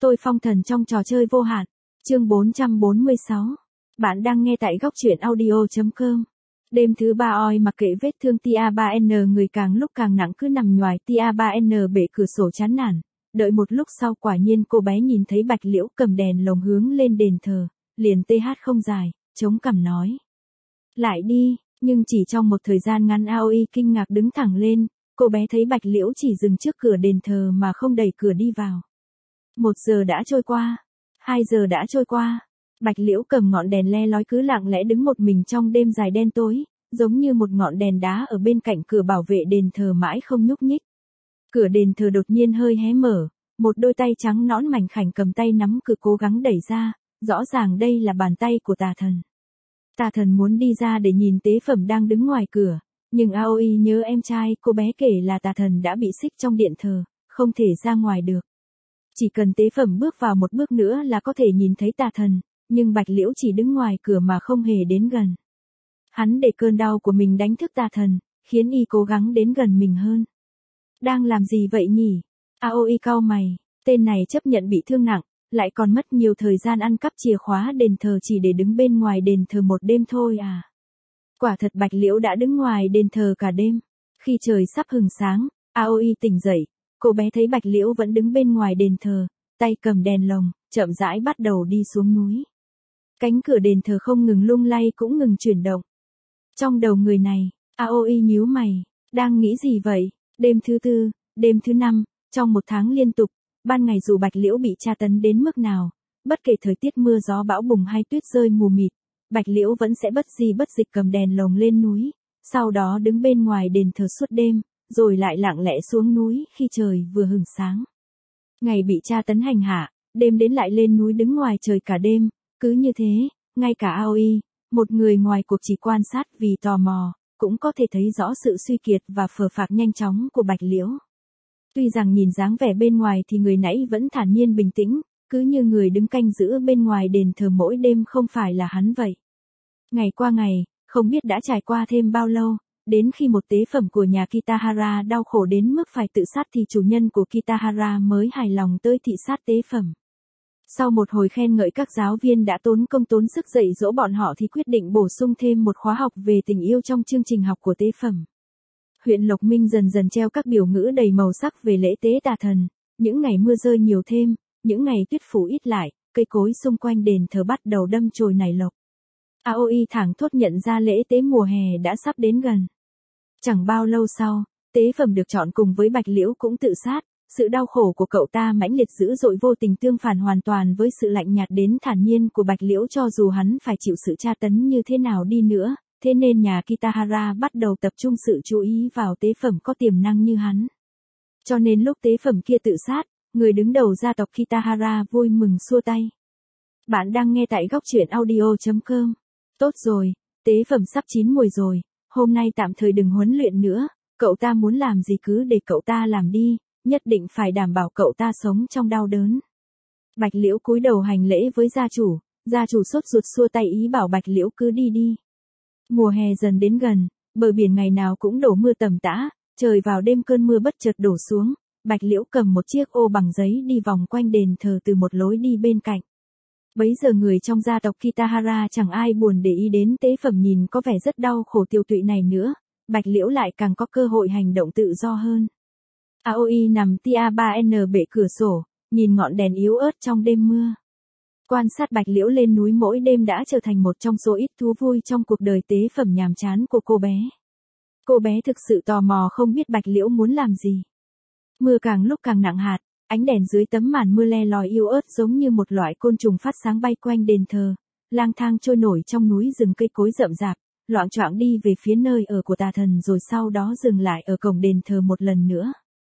Tôi phong thần trong trò chơi vô hạn. Chương 446. Bạn đang nghe tại góc truyện audio.com. Đêm thứ ba oi mặc kệ vết thương tia 3N người càng lúc càng nặng cứ nằm nhoài tia 3N bể cửa sổ chán nản. Đợi một lúc sau quả nhiên cô bé nhìn thấy Bạch Liễu cầm đèn lồng hướng lên đền thờ, liền TH không dài, chống cằm nói. Lại đi, nhưng chỉ trong một thời gian ngắn AOI kinh ngạc đứng thẳng lên, cô bé thấy Bạch Liễu chỉ dừng trước cửa đền thờ mà không đẩy cửa đi vào. 1 giờ đã trôi qua, 2 giờ đã trôi qua, Bạch Liễu cầm ngọn đèn le lói cứ lặng lẽ đứng một mình trong đêm dài đen tối, giống như một ngọn đèn đá ở bên cạnh cửa bảo vệ đền thờ mãi không nhúc nhích. Cửa đền thờ đột nhiên hơi hé mở, một đôi tay trắng nõn mảnh khảnh cầm tay nắm cửa cố gắng đẩy ra, rõ ràng đây là bàn tay của tà thần. Tà thần muốn đi ra để nhìn tế phẩm đang đứng ngoài cửa, nhưng AOI nhớ em trai cô bé kể là tà thần đã bị xích trong điện thờ, không thể ra ngoài được. Chỉ cần tế phẩm bước vào một bước nữa là có thể nhìn thấy tà thần, nhưng Bạch Liễu chỉ đứng ngoài cửa mà không hề đến gần. Hắn để cơn đau của mình đánh thức tà thần, khiến y cố gắng đến gần mình hơn. Đang làm gì vậy nhỉ? AOI cau mày, tên này chấp nhận bị thương nặng, lại còn mất nhiều thời gian ăn cắp chìa khóa đền thờ chỉ để đứng bên ngoài đền thờ một đêm thôi à. Quả thật Bạch Liễu đã đứng ngoài đền thờ cả đêm. Khi trời sắp hừng sáng, AOI tỉnh dậy, cô bé thấy Bạch Liễu vẫn đứng bên ngoài đền thờ, tay cầm đèn lồng, chậm rãi bắt đầu đi xuống núi. Cánh cửa đền thờ không ngừng lung lay cũng ngừng chuyển động. Trong đầu người này, AOI nhíu mày, đang nghĩ gì vậy? Đêm thứ 4, đêm thứ 5, trong 1 tháng liên tục, ban ngày dù Bạch Liễu bị tra tấn đến mức nào, bất kể thời tiết mưa gió bão bùng hay tuyết rơi mù mịt, Bạch Liễu vẫn sẽ bất di bất dịch cầm đèn lồng lên núi, sau đó đứng bên ngoài đền thờ suốt đêm, rồi lại lặng lẽ xuống núi khi trời vừa hửng sáng. Ngày bị tra tấn hành hạ, đêm đến lại lên núi đứng ngoài trời cả đêm, cứ như thế, ngay cả AOI, một người ngoài cuộc chỉ quan sát vì tò mò, cũng có thể thấy rõ sự suy kiệt và phờ phạc nhanh chóng của Bạch Liễu. Tuy rằng nhìn dáng vẻ bên ngoài thì người nãy vẫn thản nhiên bình tĩnh, cứ như người đứng canh giữ bên ngoài đền thờ mỗi đêm không phải là hắn vậy. Ngày qua ngày, không biết đã trải qua thêm bao lâu, đến khi một tế phẩm của nhà Kitahara đau khổ đến mức phải tự sát thì chủ nhân của Kitahara mới hài lòng tới thị sát tế phẩm. Sau một hồi khen ngợi các giáo viên đã tốn công tốn sức dạy dỗ bọn họ thì quyết định bổ sung thêm một khóa học về tình yêu trong chương trình học của tế phẩm. Huyện Lộc Minh dần dần treo các biểu ngữ đầy màu sắc về lễ tế tà thần, những ngày mưa rơi nhiều thêm, những ngày tuyết phủ ít lại, cây cối xung quanh đền thờ bắt đầu đâm chồi nảy lộc. AOI thảng thốt nhận ra lễ tế mùa hè đã sắp đến gần. Chẳng bao lâu sau, tế phẩm được chọn cùng với Bạch Liễu cũng tự sát, sự đau khổ của cậu ta mãnh liệt dữ dội vô tình tương phản hoàn toàn với sự lạnh nhạt đến thản nhiên của Bạch Liễu cho dù hắn phải chịu sự tra tấn như thế nào đi nữa, thế nên nhà Kitahara bắt đầu tập trung sự chú ý vào tế phẩm có tiềm năng như hắn. Cho nên lúc tế phẩm kia tự sát, người đứng đầu gia tộc Kitahara vui mừng xua tay. Bạn đang nghe tại góc truyện audio.com. Tốt rồi, tế phẩm sắp chín mùi rồi, hôm nay tạm thời đừng huấn luyện nữa, cậu ta muốn làm gì cứ để cậu ta làm đi, nhất định phải đảm bảo cậu ta sống trong đau đớn. Bạch Liễu cúi đầu hành lễ với gia chủ sốt ruột xua tay ý bảo Bạch Liễu cứ đi đi. Mùa hè dần đến gần, bờ biển ngày nào cũng đổ mưa tầm tã, trời vào đêm cơn mưa bất chợt đổ xuống, Bạch Liễu cầm một chiếc ô bằng giấy đi vòng quanh đền thờ từ một lối đi bên cạnh. Bấy giờ người trong gia tộc Kitahara chẳng ai buồn để ý đến tế phẩm nhìn có vẻ rất đau khổ tiêu tụy này nữa, Bạch Liễu lại càng có cơ hội hành động tự do hơn. AOI nằm tia 3N bệ cửa sổ, nhìn ngọn đèn yếu ớt trong đêm mưa. Quan sát Bạch Liễu lên núi mỗi đêm đã trở thành một trong số ít thú vui trong cuộc đời tế phẩm nhàm chán của cô bé. Cô bé thực sự tò mò không biết Bạch Liễu muốn làm gì. Mưa càng lúc càng nặng hạt, ánh đèn dưới tấm màn mưa le lói yếu ớt giống như một loại côn trùng phát sáng bay quanh đền thờ, lang thang trôi nổi trong núi rừng cây cối rậm rạp, loạng choạng đi về phía nơi ở của tà thần rồi sau đó dừng lại ở cổng đền thờ một lần nữa.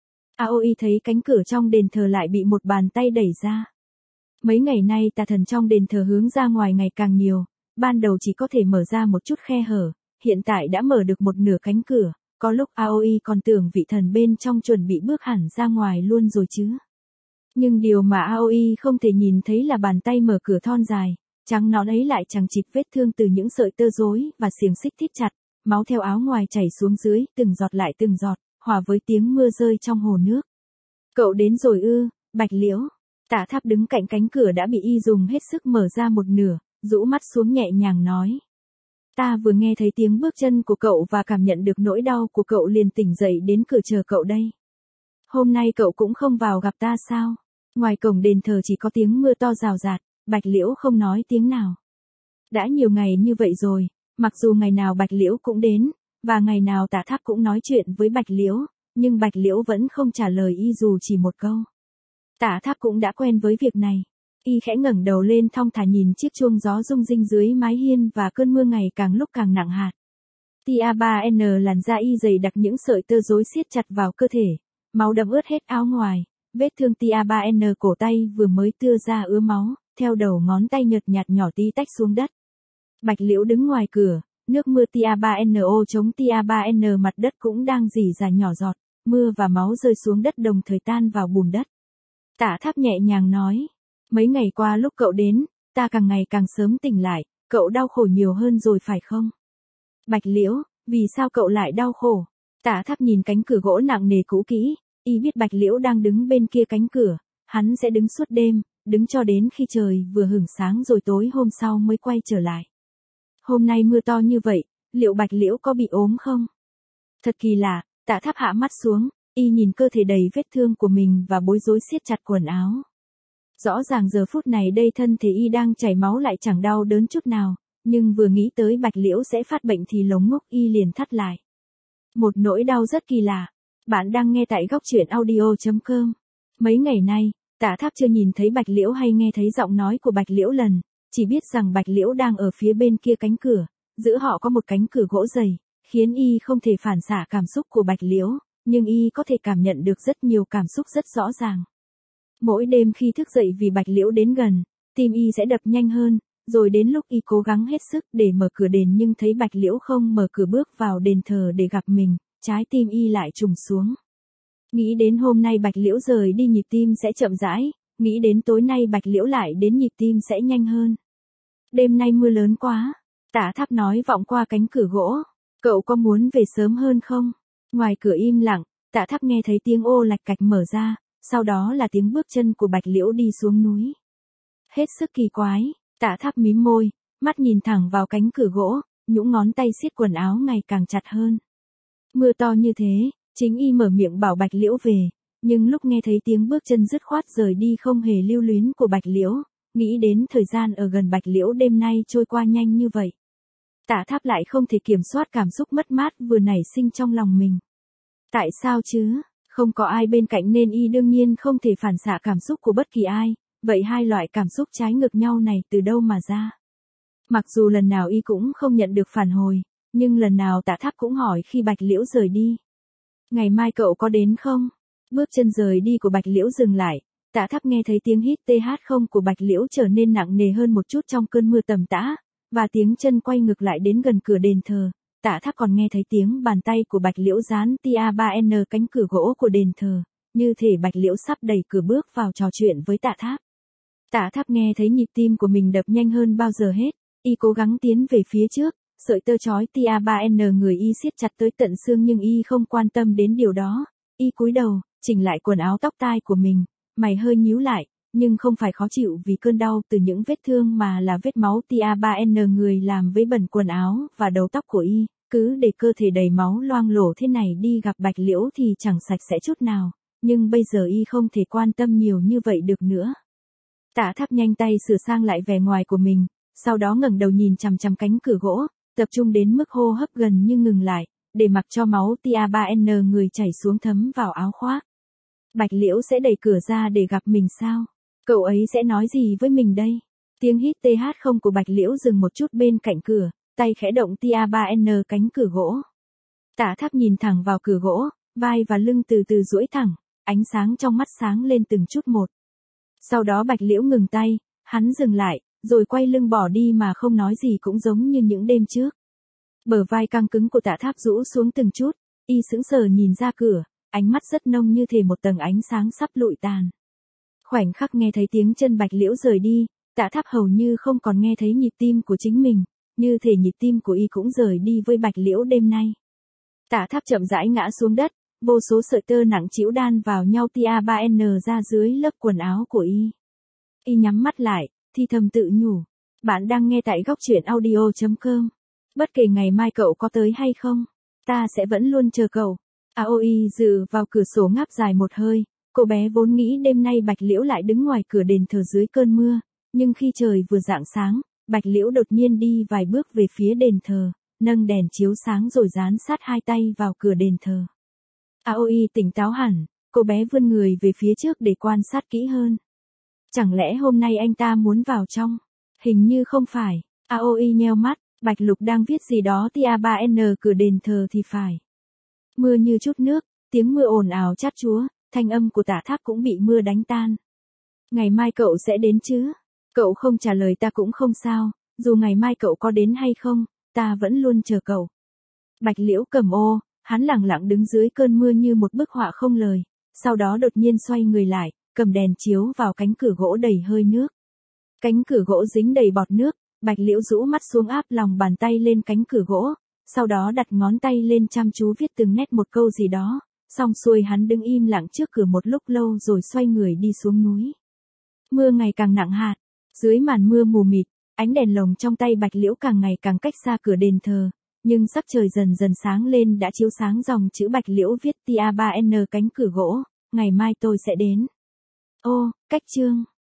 AOI thấy cánh cửa trong đền thờ lại bị một bàn tay đẩy ra. Mấy ngày nay tà thần trong đền thờ hướng ra ngoài ngày càng nhiều, ban đầu chỉ có thể mở ra một chút khe hở, hiện tại đã mở được một nửa cánh cửa, có lúc AOI còn tưởng vị thần bên trong chuẩn bị bước hẳn ra ngoài luôn rồi chứ. Nhưng điều mà AOI không thể nhìn thấy là bàn tay mở cửa thon dài, trắng nõn ấy lại chằng chịt vết thương từ những sợi tơ rối và xiềng xích thít chặt, máu theo áo ngoài chảy xuống dưới, từng giọt lại từng giọt, hòa với tiếng mưa rơi trong hồ nước. Cậu đến rồi ư, Bạch Liễu. Tạ Tháp đứng cạnh cánh cửa đã bị y dùng hết sức mở ra một nửa, rũ mắt xuống nhẹ nhàng nói. Ta vừa nghe thấy tiếng bước chân của cậu và cảm nhận được nỗi đau của cậu liền tỉnh dậy đến cửa chờ cậu đây. Hôm nay cậu cũng không vào gặp ta sao? Ngoài cổng đền thờ chỉ có tiếng mưa to rào rạt, Bạch Liễu không nói tiếng nào. Đã nhiều ngày như vậy rồi, mặc dù ngày nào Bạch Liễu cũng đến, và ngày nào Tạ Tháp cũng nói chuyện với Bạch Liễu, nhưng Bạch Liễu vẫn không trả lời y dù chỉ một câu. Tạ Tháp cũng đã quen với việc này. Y khẽ ngẩng đầu lên thong thả nhìn chiếc chuông gió rung rinh dưới mái hiên và cơn mưa ngày càng lúc càng nặng hạt. Tia 3N làn da y dày đặc những sợi tơ rối siết chặt vào cơ thể, máu đẫm ướt hết áo ngoài, vết thương Tia 3N cổ tay vừa mới tưa ra ứa máu, theo đầu ngón tay nhợt nhạt nhỏ tí tách xuống đất. Bạch Liễu đứng ngoài cửa, nước mưa Tia 3NO chống Tia 3N mặt đất cũng đang rỉ ra nhỏ giọt, mưa và máu rơi xuống đất đồng thời tan vào bùn đất. Tạ Tháp nhẹ nhàng nói. Mấy ngày qua lúc cậu đến, ta càng ngày càng sớm tỉnh lại, cậu đau khổ nhiều hơn rồi phải không? Bạch Liễu, vì sao cậu lại đau khổ? Tạ Tháp nhìn cánh cửa gỗ nặng nề cũ kỹ, y biết Bạch Liễu đang đứng bên kia cánh cửa, hắn sẽ đứng suốt đêm, đứng cho đến khi trời vừa hửng sáng rồi tối hôm sau mới quay trở lại. Hôm nay mưa to như vậy, liệu Bạch Liễu có bị ốm không? Thật kỳ lạ, Tạ Tháp hạ mắt xuống, y nhìn cơ thể đầy vết thương của mình và bối rối siết chặt quần áo. Rõ ràng giờ phút này đây thân thể y đang chảy máu lại chẳng đau đớn chút nào, nhưng vừa nghĩ tới Bạch Liễu sẽ phát bệnh thì lồng ngực y liền thắt lại. Một nỗi đau rất kỳ lạ. Bạn đang nghe tại góc truyện audio.com. Mấy ngày nay, Tạ Tháp chưa nhìn thấy Bạch Liễu hay nghe thấy giọng nói của Bạch Liễu lần, chỉ biết rằng Bạch Liễu đang ở phía bên kia cánh cửa, giữa họ có một cánh cửa gỗ dày, khiến y không thể phản xạ cảm xúc của Bạch Liễu, nhưng y có thể cảm nhận được rất nhiều cảm xúc rất rõ ràng. Mỗi đêm khi thức dậy vì Bạch Liễu đến gần, tim y sẽ đập nhanh hơn, rồi đến lúc y cố gắng hết sức để mở cửa đền nhưng thấy Bạch Liễu không mở cửa bước vào đền thờ để gặp mình, trái tim y lại trùng xuống. Nghĩ đến hôm nay Bạch Liễu rời đi nhịp tim sẽ chậm rãi, nghĩ đến tối nay Bạch Liễu lại đến nhịp tim sẽ nhanh hơn. Đêm nay mưa lớn quá, Tạ Tháp nói vọng qua cánh cửa gỗ, cậu có muốn về sớm hơn không? Ngoài cửa im lặng, Tạ Tháp nghe thấy tiếng ô lạch cạch mở ra. Sau đó là tiếng bước chân của Bạch Liễu đi xuống núi. Hết sức kỳ quái, Tạ Tháp mím môi, mắt nhìn thẳng vào cánh cửa gỗ, nhũng ngón tay siết quần áo ngày càng chặt hơn. Mưa to như thế, chính y mở miệng bảo Bạch Liễu về, nhưng lúc nghe thấy tiếng bước chân dứt khoát rời đi không hề lưu luyến của Bạch Liễu, nghĩ đến thời gian ở gần Bạch Liễu đêm nay trôi qua nhanh như vậy. Tạ Tháp lại không thể kiểm soát cảm xúc mất mát vừa nảy sinh trong lòng mình. Tại sao chứ? Không có ai bên cạnh nên y đương nhiên không thể phản xạ cảm xúc của bất kỳ ai, vậy hai loại cảm xúc trái ngược nhau này từ đâu mà ra? Mặc dù lần nào y cũng không nhận được phản hồi, nhưng lần nào Tạ Tháp cũng hỏi khi Bạch Liễu rời đi. Ngày mai cậu có đến không? Bước chân rời đi của Bạch Liễu dừng lại, Tạ Tháp nghe thấy tiếng hít TH0 của Bạch Liễu trở nên nặng nề hơn một chút trong cơn mưa tầm tã, và tiếng chân quay ngược lại đến gần cửa đền thờ. Tạ Tháp còn nghe thấy tiếng bàn tay của Bạch Liễu dán Tia 3N cánh cửa gỗ của đền thờ, như thể Bạch Liễu sắp đẩy cửa bước vào trò chuyện với Tạ Tháp. Tạ Tháp nghe thấy nhịp tim của mình đập nhanh hơn bao giờ hết, y cố gắng tiến về phía trước, sợi tơ chói Tia 3N người y siết chặt tới tận xương nhưng y không quan tâm đến điều đó, y cúi đầu, chỉnh lại quần áo tóc tai của mình, mày hơi nhíu lại, nhưng không phải khó chịu vì cơn đau từ những vết thương mà là vết máu Tia 3N người làm với bẩn quần áo và đầu tóc của y. Cứ để cơ thể đầy máu loang lổ thế này đi gặp Bạch Liễu thì chẳng sạch sẽ chút nào, nhưng bây giờ y không thể quan tâm nhiều như vậy được nữa. Tạ Tháp nhanh tay sửa sang lại vẻ ngoài của mình, sau đó ngẩng đầu nhìn chằm chằm cánh cửa gỗ, tập trung đến mức hô hấp gần như ngừng lại, để mặc cho máu Tia 3N người chảy xuống thấm vào áo khoác. Bạch Liễu sẽ đẩy cửa ra để gặp mình sao? Cậu ấy sẽ nói gì với mình đây? Tiếng hít TH0 của Bạch Liễu dừng một chút bên cạnh cửa. Tay khẽ động Tia 3N cánh cửa gỗ. Tạ Tháp nhìn thẳng vào cửa gỗ, vai và lưng từ từ duỗi thẳng, ánh sáng trong mắt sáng lên từng chút một. Sau đó Bạch Liễu ngừng tay, hắn dừng lại, rồi quay lưng bỏ đi mà không nói gì cũng giống như những đêm trước. Bờ vai căng cứng của Tạ Tháp rũ xuống từng chút, y sững sờ nhìn ra cửa, ánh mắt rất nông như thể một tầng ánh sáng sắp lụi tàn. Khoảnh khắc nghe thấy tiếng chân Bạch Liễu rời đi, Tạ Tháp hầu như không còn nghe thấy nhịp tim của chính mình. Như thể nhịp tim của y cũng rời đi với Bạch Liễu đêm nay. Tạ Tháp chậm rãi ngã xuống đất, vô số sợi tơ nặng trĩu đan vào nhau tia 3N ra dưới lớp quần áo của y. Y nhắm mắt lại, thì thầm tự nhủ. Bạn đang nghe tại góc truyện audio.com. Bất kể ngày mai cậu có tới hay không, ta sẽ vẫn luôn chờ cậu. Aoi dựa vào cửa sổ ngáp dài một hơi, cô bé vốn nghĩ đêm nay Bạch Liễu lại đứng ngoài cửa đền thờ dưới cơn mưa, nhưng khi trời vừa rạng sáng, Bạch Liễu đột nhiên đi vài bước về phía đền thờ, nâng đèn chiếu sáng rồi dán sát hai tay vào cửa đền thờ. Aoi tỉnh táo hẳn, cô bé vươn người về phía trước để quan sát kỹ hơn. Chẳng lẽ hôm nay anh ta muốn vào trong? Hình như không phải. Aoi nheo mắt, Bạch Lục đang viết gì đó tia 3N cửa đền thờ thì phải. Mưa như chút nước, tiếng mưa ồn ào chát chúa, thanh âm của Tả Tháp cũng bị mưa đánh tan. Ngày mai cậu sẽ đến chứ? Cậu không trả lời ta cũng không sao, dù ngày mai cậu có đến hay không, ta vẫn luôn chờ cậu. Bạch Liễu cầm ô, hắn lẳng lặng đứng dưới cơn mưa như một bức họa không lời, sau đó đột nhiên xoay người lại, cầm đèn chiếu vào cánh cửa gỗ đầy hơi nước. Cánh cửa gỗ dính đầy bọt nước, Bạch Liễu rũ mắt xuống áp lòng bàn tay lên cánh cửa gỗ, sau đó đặt ngón tay lên chăm chú viết từng nét một câu gì đó, xong xuôi hắn đứng im lặng trước cửa một lúc lâu rồi xoay người đi xuống núi. Mưa ngày càng nặng hạt, dưới màn mưa mù mịt, ánh đèn lồng trong tay Bạch Liễu càng ngày càng cách xa cửa đền thờ, nhưng sắc trời dần dần sáng lên đã chiếu sáng dòng chữ Bạch Liễu viết tia 3N cánh cửa gỗ, ngày mai tôi sẽ đến. Ô, cách chương.